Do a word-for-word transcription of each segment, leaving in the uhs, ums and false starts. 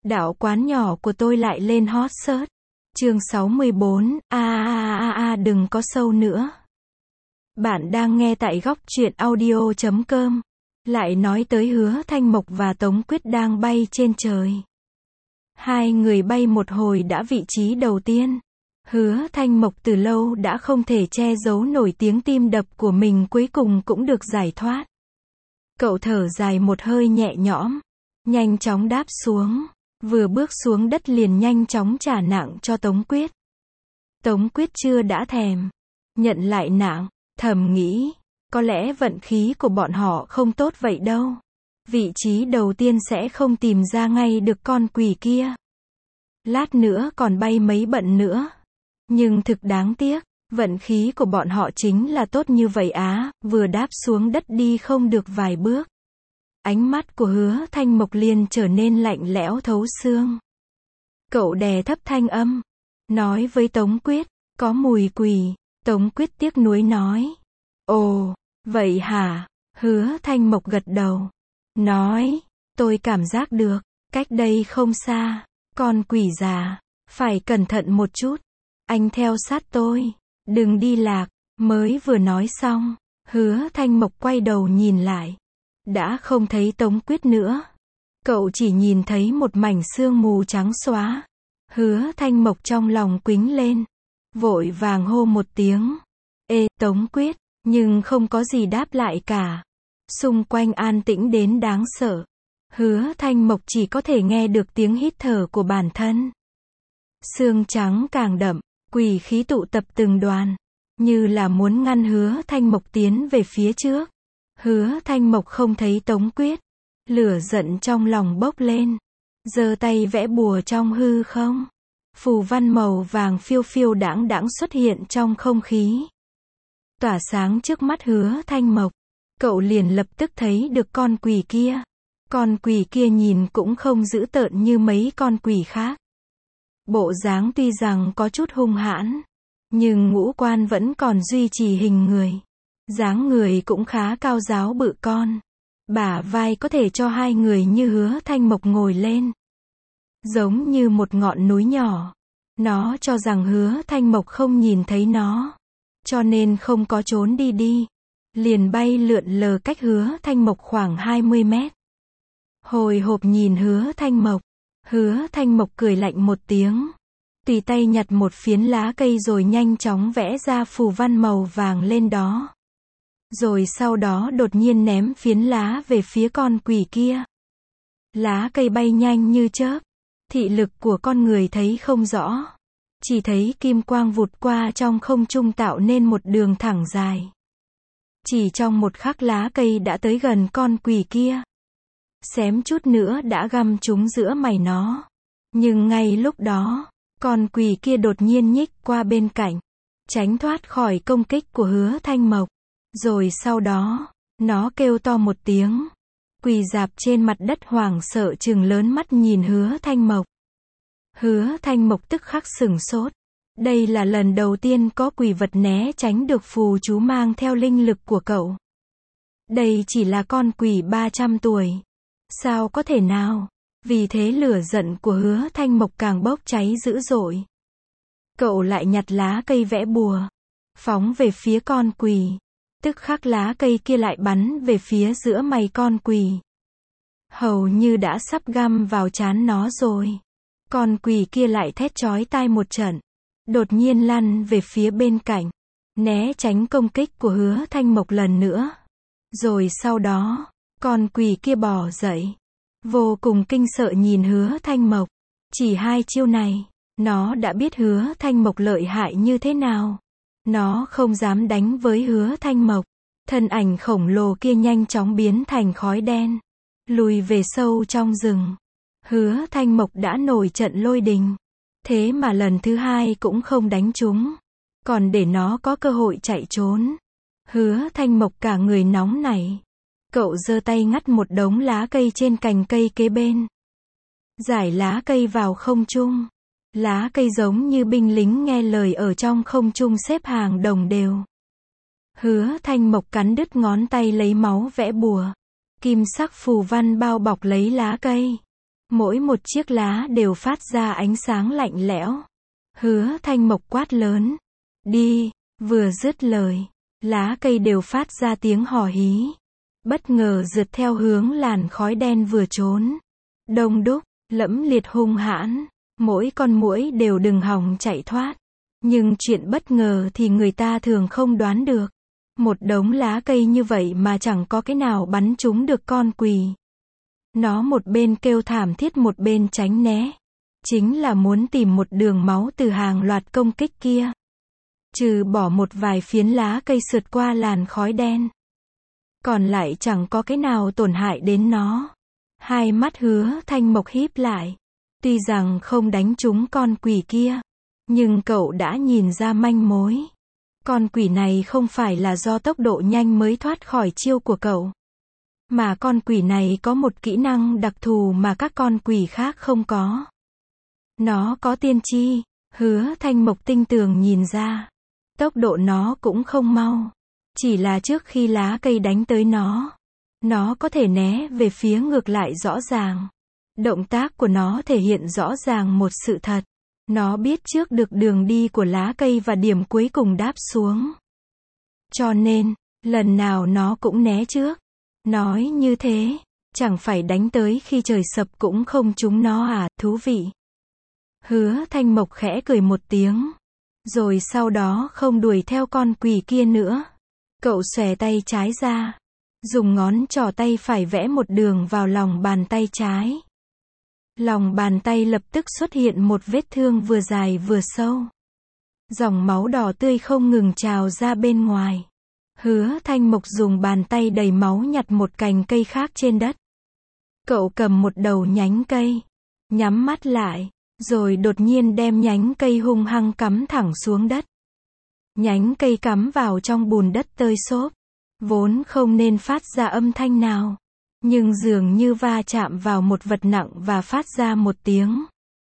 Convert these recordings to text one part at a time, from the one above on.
Đạo quán nhỏ của tôi lại lên hot search. Chương sáu mươi bốn, a a a a đừng có sâu nữa. Bạn đang nghe tại góc truyện audio chấm com. Lại nói tới Hứa Thanh Mộc và Tống Quyết đang bay trên trời. Hai người bay một hồi đã vị trí đầu tiên. Hứa Thanh Mộc từ lâu đã không thể che giấu nổi tiếng tim đập của mình cuối cùng cũng được giải thoát. Cậu thở dài một hơi nhẹ nhõm, nhanh chóng đáp xuống. Vừa bước xuống đất liền nhanh chóng trả nặng cho Tống Quyết. Tống Quyết chưa đã thèm nhận lại nặng, thầm nghĩ, có lẽ vận khí của bọn họ không tốt vậy đâu. Vị trí đầu tiên sẽ không tìm ra ngay được con quỷ kia. Lát nữa còn bay mấy bận nữa. Nhưng thực đáng tiếc, vận khí của bọn họ chính là tốt như vậy á, vừa đáp xuống đất đi không được vài bước. Ánh mắt của Hứa Thanh Mộc liền trở nên lạnh lẽo thấu xương. Cậu đè thấp thanh âm, nói với Tống Quyết, có mùi quỷ. Tống Quyết tiếc nuối nói, ồ, vậy hả? Hứa Thanh Mộc gật đầu, nói, tôi cảm giác được, cách đây không xa, con quỷ già, phải cẩn thận một chút. Anh theo sát tôi, đừng đi lạc. Mới vừa nói xong, Hứa Thanh Mộc quay đầu nhìn lại. Đã không thấy Tống Quyết nữa. Cậu chỉ nhìn thấy một mảnh sương mù trắng xóa. Hứa Thanh Mộc trong lòng quĩnh lên. Vội vàng hô một tiếng. Ê, Tống Quyết, nhưng không có gì đáp lại cả. Xung quanh an tĩnh đến đáng sợ. Hứa Thanh Mộc chỉ có thể nghe được tiếng hít thở của bản thân. Sương trắng càng đậm, quỷ khí tụ tập từng đoàn. Như là muốn ngăn Hứa Thanh Mộc tiến về phía trước. Hứa Thanh Mộc không thấy Tống Quyết. Lửa giận trong lòng bốc lên. Giơ tay vẽ bùa trong hư không. Phù văn màu vàng phiêu phiêu đãng đãng xuất hiện trong không khí. Tỏa sáng trước mắt Hứa Thanh Mộc. Cậu liền lập tức thấy được con quỷ kia. Con quỷ kia nhìn cũng không dữ tợn như mấy con quỷ khác. Bộ dáng tuy rằng có chút hung hãn, nhưng ngũ quan vẫn còn duy trì hình người. Dáng người cũng khá cao ráo bự con. Bả vai có thể cho hai người như Hứa Thanh Mộc ngồi lên. Giống như một ngọn núi nhỏ. Nó cho rằng Hứa Thanh Mộc không nhìn thấy nó. Cho nên không có trốn đi đi. Liền bay lượn lờ cách Hứa Thanh Mộc khoảng hai mươi mét. Hồi hộp nhìn Hứa Thanh Mộc. Hứa Thanh Mộc cười lạnh một tiếng. Tùy tay nhặt một phiến lá cây rồi nhanh chóng vẽ ra phù văn màu vàng lên đó. Rồi sau đó đột nhiên ném phiến lá về phía con quỷ kia. Lá cây bay nhanh như chớp. Thị lực của con người thấy không rõ. Chỉ thấy kim quang vụt qua trong không trung tạo nên một đường thẳng dài. Chỉ trong một khắc lá cây đã tới gần con quỷ kia. Xém chút nữa đã găm trúng giữa mày nó. Nhưng ngay lúc đó, con quỷ kia đột nhiên nhích qua bên cạnh. Tránh thoát khỏi công kích của Hứa Thanh Mộc. Rồi sau đó, nó kêu to một tiếng. Quỳ rạp trên mặt đất hoảng sợ trừng lớn mắt nhìn Hứa Thanh Mộc. Hứa Thanh Mộc tức khắc sửng sốt. Đây là lần đầu tiên có quỷ vật né tránh được phù chú mang theo linh lực của cậu. Đây chỉ là con quỷ ba trăm tuổi. Sao có thể nào? Vì thế lửa giận của Hứa Thanh Mộc càng bốc cháy dữ dội. Cậu lại nhặt lá cây vẽ bùa. Phóng về phía con quỷ. Tức khắc lá cây kia lại bắn về phía giữa mày con quỷ. Hầu như đã sắp găm vào trán nó rồi. Con quỷ kia lại thét chói tai một trận. Đột nhiên lăn về phía bên cạnh. Né tránh công kích của Hứa Thanh Mộc lần nữa. Rồi sau đó, con quỷ kia bò dậy. Vô cùng kinh sợ nhìn Hứa Thanh Mộc. Chỉ hai chiêu này, nó đã biết Hứa Thanh Mộc lợi hại như thế nào. Nó không dám đánh với Hứa Thanh Mộc. Thân ảnh khổng lồ kia nhanh chóng biến thành khói đen. Lùi về sâu trong rừng. Hứa Thanh Mộc đã nổi trận lôi đình. Thế mà lần thứ hai cũng không đánh trúng. Còn để nó có cơ hội chạy trốn. Hứa Thanh Mộc cả người nóng nảy. Cậu giơ tay ngắt một đống lá cây trên cành cây kế bên. Giải lá cây vào không trung. Lá cây giống như binh lính nghe lời ở trong không trung xếp hàng đồng đều. Hứa Thanh Mộc cắn đứt ngón tay lấy máu vẽ bùa. Kim sắc phù văn bao bọc lấy lá cây. Mỗi một chiếc lá đều phát ra ánh sáng lạnh lẽo. Hứa Thanh Mộc quát lớn. Đi, vừa dứt lời. Lá cây đều phát ra tiếng hò hí. Bất ngờ rượt theo hướng làn khói đen vừa trốn. Đông đúc, lẫm liệt hung hãn. Mỗi con muỗi đều đừng hòng chạy thoát. Nhưng chuyện bất ngờ thì người ta thường không đoán được. Một đống lá cây như vậy mà chẳng có cái nào bắn trúng được con quỷ. Nó một bên kêu thảm thiết một bên tránh né. Chính là muốn tìm một đường máu từ hàng loạt công kích kia. Trừ bỏ một vài phiến lá cây sượt qua làn khói đen. Còn lại chẳng có cái nào tổn hại đến nó. Hai mắt Hứa Thanh Mộc híp lại. Tuy rằng không đánh trúng con quỷ kia. Nhưng cậu đã nhìn ra manh mối. Con quỷ này không phải là do tốc độ nhanh mới thoát khỏi chiêu của cậu. Mà con quỷ này có một kỹ năng đặc thù mà các con quỷ khác không có. Nó có tiên tri. Hứa Thanh Mộc tinh tường nhìn ra. Tốc độ nó cũng không mau. Chỉ là trước khi lá cây đánh tới nó. Nó có thể né về phía ngược lại rõ ràng. Động tác của nó thể hiện rõ ràng một sự thật. Nó biết trước được đường đi của lá cây và điểm cuối cùng đáp xuống. Cho nên, lần nào nó cũng né trước. Nói như thế, chẳng phải đánh tới khi trời sập cũng không trúng nó à, thú vị. Hứa Thanh Mộc khẽ cười một tiếng. Rồi sau đó không đuổi theo con quỷ kia nữa. Cậu xòe tay trái ra. Dùng ngón trỏ tay phải vẽ một đường vào lòng bàn tay trái. Lòng bàn tay lập tức xuất hiện một vết thương vừa dài vừa sâu. Dòng máu đỏ tươi không ngừng trào ra bên ngoài. Hứa Thanh Mộc dùng bàn tay đầy máu nhặt một cành cây khác trên đất. Cậu cầm một đầu nhánh cây. Nhắm mắt lại. Rồi đột nhiên đem nhánh cây hung hăng cắm thẳng xuống đất. Nhánh cây cắm vào trong bùn đất tơi xốp. Vốn không nên phát ra âm thanh nào. Nhưng dường như va chạm vào một vật nặng và phát ra một tiếng.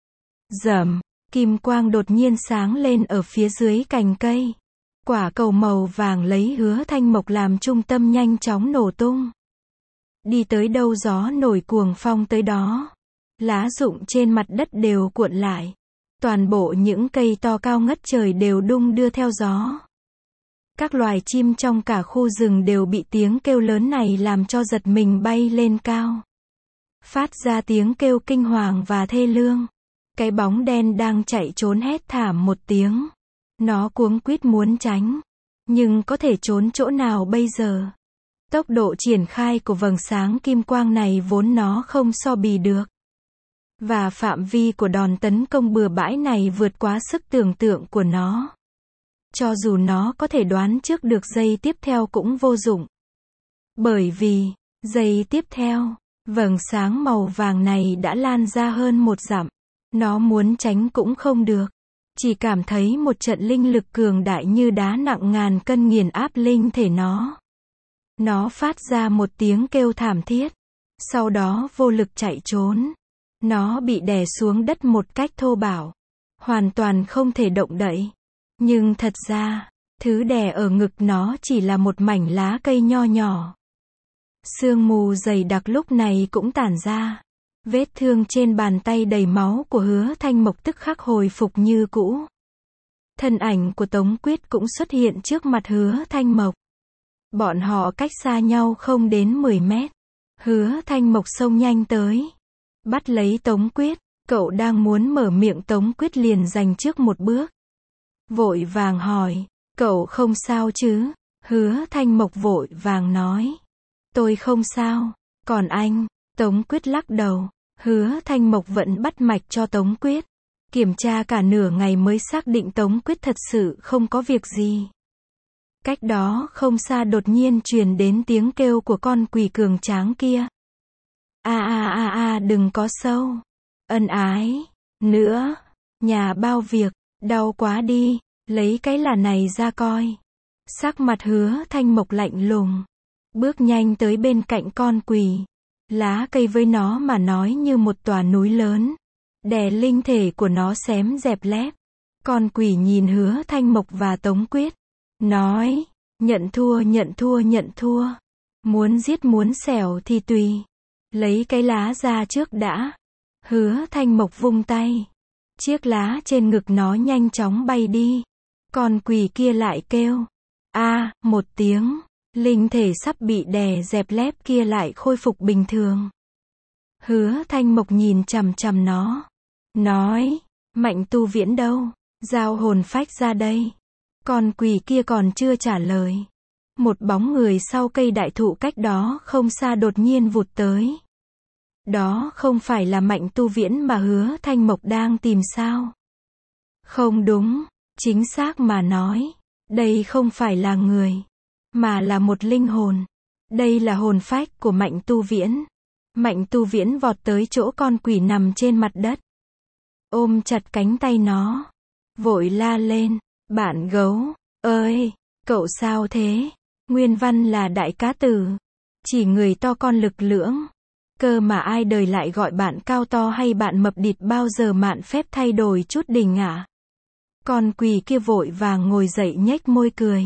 Rầm, kim quang đột nhiên sáng lên ở phía dưới cành cây. Quả cầu màu vàng lấy Hứa Thanh Mộc làm trung tâm nhanh chóng nổ tung. Đi tới đâu gió nổi cuồng phong tới đó. Lá rụng trên mặt đất đều cuộn lại. Toàn bộ những cây to cao ngất trời đều đung đưa theo gió. Các loài chim trong cả khu rừng đều bị tiếng kêu lớn này làm cho giật mình bay lên cao. Phát ra tiếng kêu kinh hoàng và thê lương. Cái bóng đen đang chạy trốn hét thảm một tiếng. Nó cuống quýt muốn tránh. Nhưng có thể trốn chỗ nào bây giờ? Tốc độ triển khai của vầng sáng kim quang này vốn nó không so bì được. Và phạm vi của đòn tấn công bừa bãi này vượt quá sức tưởng tượng của nó. Cho dù nó có thể đoán trước được giây tiếp theo cũng vô dụng. Bởi vì, giây tiếp theo, vầng sáng màu vàng này đã lan ra hơn một dặm. Nó muốn tránh cũng không được. Chỉ cảm thấy một trận linh lực cường đại như đá nặng ngàn cân nghiền áp linh thể nó. Nó phát ra một tiếng kêu thảm thiết. Sau đó vô lực chạy trốn. Nó bị đè xuống đất một cách thô bạo. Hoàn toàn không thể động đậy. Nhưng thật ra, thứ đè ở ngực nó chỉ là một mảnh lá cây nho nhỏ. Sương mù dày đặc lúc này cũng tản ra. Vết thương trên bàn tay đầy máu của Hứa Thanh Mộc tức khắc hồi phục như cũ. Thân ảnh của Tống Quyết cũng xuất hiện trước mặt Hứa Thanh Mộc. Bọn họ cách xa nhau không đến mười mét. Hứa Thanh Mộc xông nhanh tới. Bắt lấy Tống Quyết. Cậu đang muốn mở miệng, Tống Quyết liền giành trước một bước. Vội vàng hỏi, cậu không sao chứ? Hứa Thanh Mộc vội vàng nói, tôi không sao. Còn anh? Tống Quyết lắc đầu. Hứa Thanh Mộc vẫn bắt mạch cho Tống Quyết. Kiểm tra cả nửa ngày mới xác định Tống Quyết thật sự không có việc gì. Cách đó không xa đột nhiên truyền đến tiếng kêu của con quỷ cường tráng kia. A a a a đừng có sâu. Ân ái. Nữa. Nhà bao việc. Đau quá đi. Lấy cái là này ra coi. Sắc mặt Hứa Thanh Mộc lạnh lùng. Bước nhanh tới bên cạnh con quỷ. Lá cây với nó mà nói như một tòa núi lớn. Đè linh thể của nó xém dẹp lép. Con quỷ nhìn Hứa Thanh Mộc và Tống Quyết. Nói. Nhận thua nhận thua nhận thua. Muốn giết muốn xẻo thì tùy. Lấy cái lá ra trước đã. Hứa Thanh Mộc vung tay. Chiếc lá trên ngực nó nhanh chóng bay đi. Con quỷ kia lại kêu. A, một tiếng. Linh thể sắp bị đè dẹp lép kia lại khôi phục bình thường. Hứa Thanh Mộc nhìn chằm chằm nó. Nói, Mạnh Tu Viễn đâu? Giao hồn phách ra đây. Con quỷ kia còn chưa trả lời. Một bóng người sau cây đại thụ cách đó không xa đột nhiên vụt tới. Đó không phải là Mạnh Tu Viễn mà Hứa Thanh Mộc đang tìm sao? Không đúng, chính xác mà nói, đây không phải là người, mà là một linh hồn. Đây là hồn phách của Mạnh Tu Viễn. Mạnh Tu Viễn vọt tới chỗ con quỷ nằm trên mặt đất. Ôm chặt cánh tay nó. Vội la lên, bạn gấu, ơi, cậu sao thế? Nguyên văn là đại cá tử. Chỉ người to con lực lưỡng. Cơ mà ai đời lại gọi bạn cao to hay bạn mập địt bao giờ mạn phép thay đổi chút đình ạ. Con quỷ kia vội vàng ngồi dậy nhếch môi cười.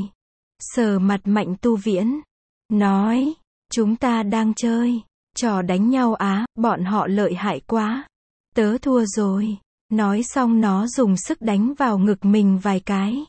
Sờ mặt Mạnh Tu Viễn. Nói, chúng ta đang chơi. Trò đánh nhau á, bọn họ lợi hại quá. Tớ thua rồi. Nói xong nó dùng sức đánh vào ngực mình vài cái.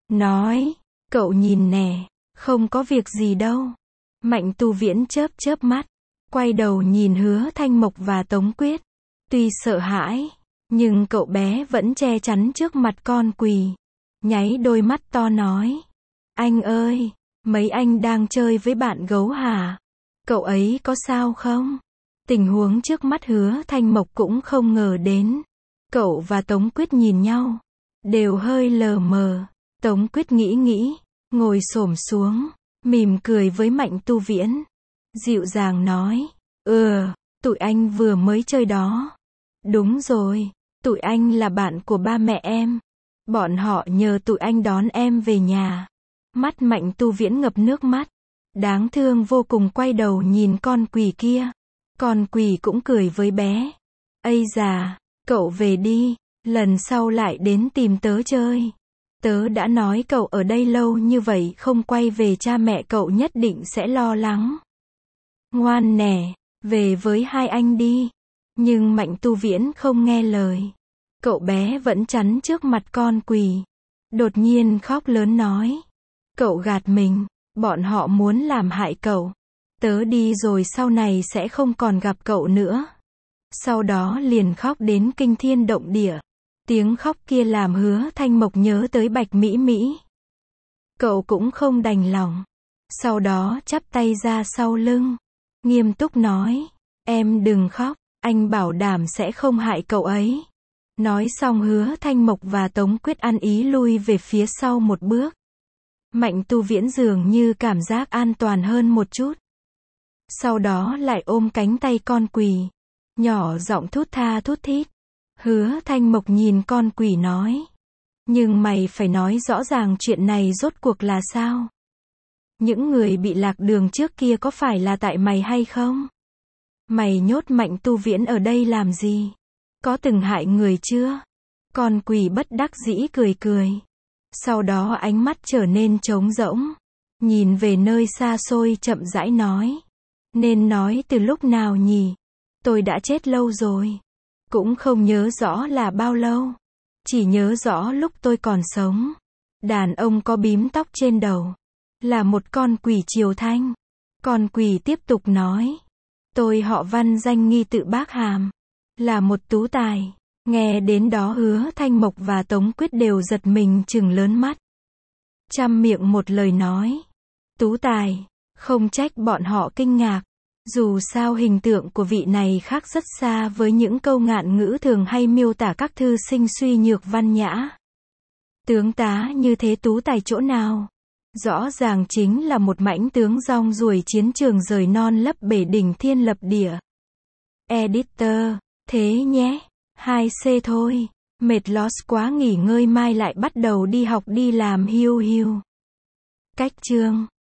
Nói, cậu nhìn nè, không có việc gì đâu. Mạnh Tu Viễn chớp chớp mắt. Quay đầu nhìn Hứa Thanh Mộc và Tống Quyết. Tuy sợ hãi, nhưng cậu bé vẫn che chắn trước mặt con quỷ. Nháy đôi mắt to nói. Anh ơi, mấy anh đang chơi với bạn gấu hả? Cậu ấy có sao không? Tình huống trước mắt Hứa Thanh Mộc cũng không ngờ đến. Cậu và Tống Quyết nhìn nhau. Đều hơi lờ mờ. Tống Quyết nghĩ nghĩ. Ngồi xổm xuống. Mỉm cười với Mạnh Tu Viễn. Dịu dàng nói. Ừ, tụi anh vừa mới chơi đó. Đúng rồi, tụi anh là bạn của ba mẹ em. Bọn họ nhờ tụi anh đón em về nhà. Mắt Mạnh Tu Viễn ngập nước mắt. Đáng thương vô cùng quay đầu nhìn con quỷ kia. Con quỷ cũng cười với bé. Ây già, cậu về đi, lần sau lại đến tìm tớ chơi. Tớ đã nói cậu ở đây lâu như vậy không quay về cha mẹ cậu nhất định sẽ lo lắng. Ngoan nè, về với hai anh đi. Nhưng Mạnh Tu Viễn không nghe lời. Cậu bé vẫn chắn trước mặt con quỷ. Đột nhiên khóc lớn nói. Cậu gạt mình, bọn họ muốn làm hại cậu. Tớ đi rồi sau này sẽ không còn gặp cậu nữa. Sau đó liền khóc đến kinh thiên động địa. Tiếng khóc kia làm Hứa Thanh Mộc nhớ tới Bạch Mỹ Mỹ. Cậu cũng không đành lòng. Sau đó chắp tay ra sau lưng. Nghiêm túc nói. Em đừng khóc, anh bảo đảm sẽ không hại cậu ấy. Nói xong Hứa Thanh Mộc và Tống Quyết ăn ý lui về phía sau một bước. Mạnh Tu Viễn dường như cảm giác an toàn hơn một chút. Sau đó lại ôm cánh tay con quỷ. Nhỏ giọng thút tha thút thít. Hứa Thanh Mộc nhìn con quỷ nói. Nhưng mày phải nói rõ ràng chuyện này rốt cuộc là sao? Những người bị lạc đường trước kia có phải là tại mày hay không? Mày nhốt Mạnh Tu Viễn ở đây làm gì? Có từng hại người chưa? Con quỷ bất đắc dĩ cười cười. Sau đó ánh mắt trở nên trống rỗng. Nhìn về nơi xa xôi chậm rãi nói. Nên nói từ lúc nào nhỉ? Tôi đã chết lâu rồi. Cũng không nhớ rõ là bao lâu. Chỉ nhớ rõ lúc tôi còn sống. Đàn ông có bím tóc trên đầu. Là một con quỷ Triều Thanh. Con quỷ tiếp tục nói. Tôi họ Văn danh nghi tự Bác Hàm. Là một tú tài. Nghe đến đó Hứa Thanh Mộc và Tống Quyết đều giật mình trừng lớn mắt. Trăm miệng một lời nói. Tú tài. Không trách bọn họ kinh ngạc. Dù sao hình tượng của vị này khác rất xa với những câu ngạn ngữ thường hay miêu tả các thư sinh suy nhược văn nhã. Tướng tá như thế tú tài chỗ nào? Rõ ràng chính là một mãnh tướng rong ruổi chiến trường rời non lấp bể đỉnh thiên lập địa. Editor, thế nhé. hai C thôi. Mệt loss quá nghỉ ngơi mai lại bắt đầu đi học đi làm hiu hiu. Cách chương